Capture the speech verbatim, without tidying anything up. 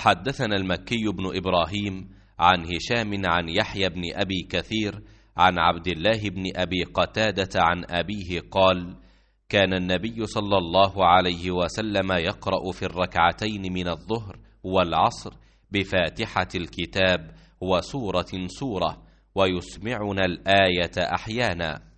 حدثنا المكي بن إبراهيم عن هشام عن يحيى بن أبي كثير عن عبد الله بن أبي قتادة عن أبيه قال: كان النبي صلى الله عليه وسلم يقرأ في الركعتين من الظهر والعصر بفاتحة الكتاب وسورة سورة، ويسمعنا الآية أحيانا.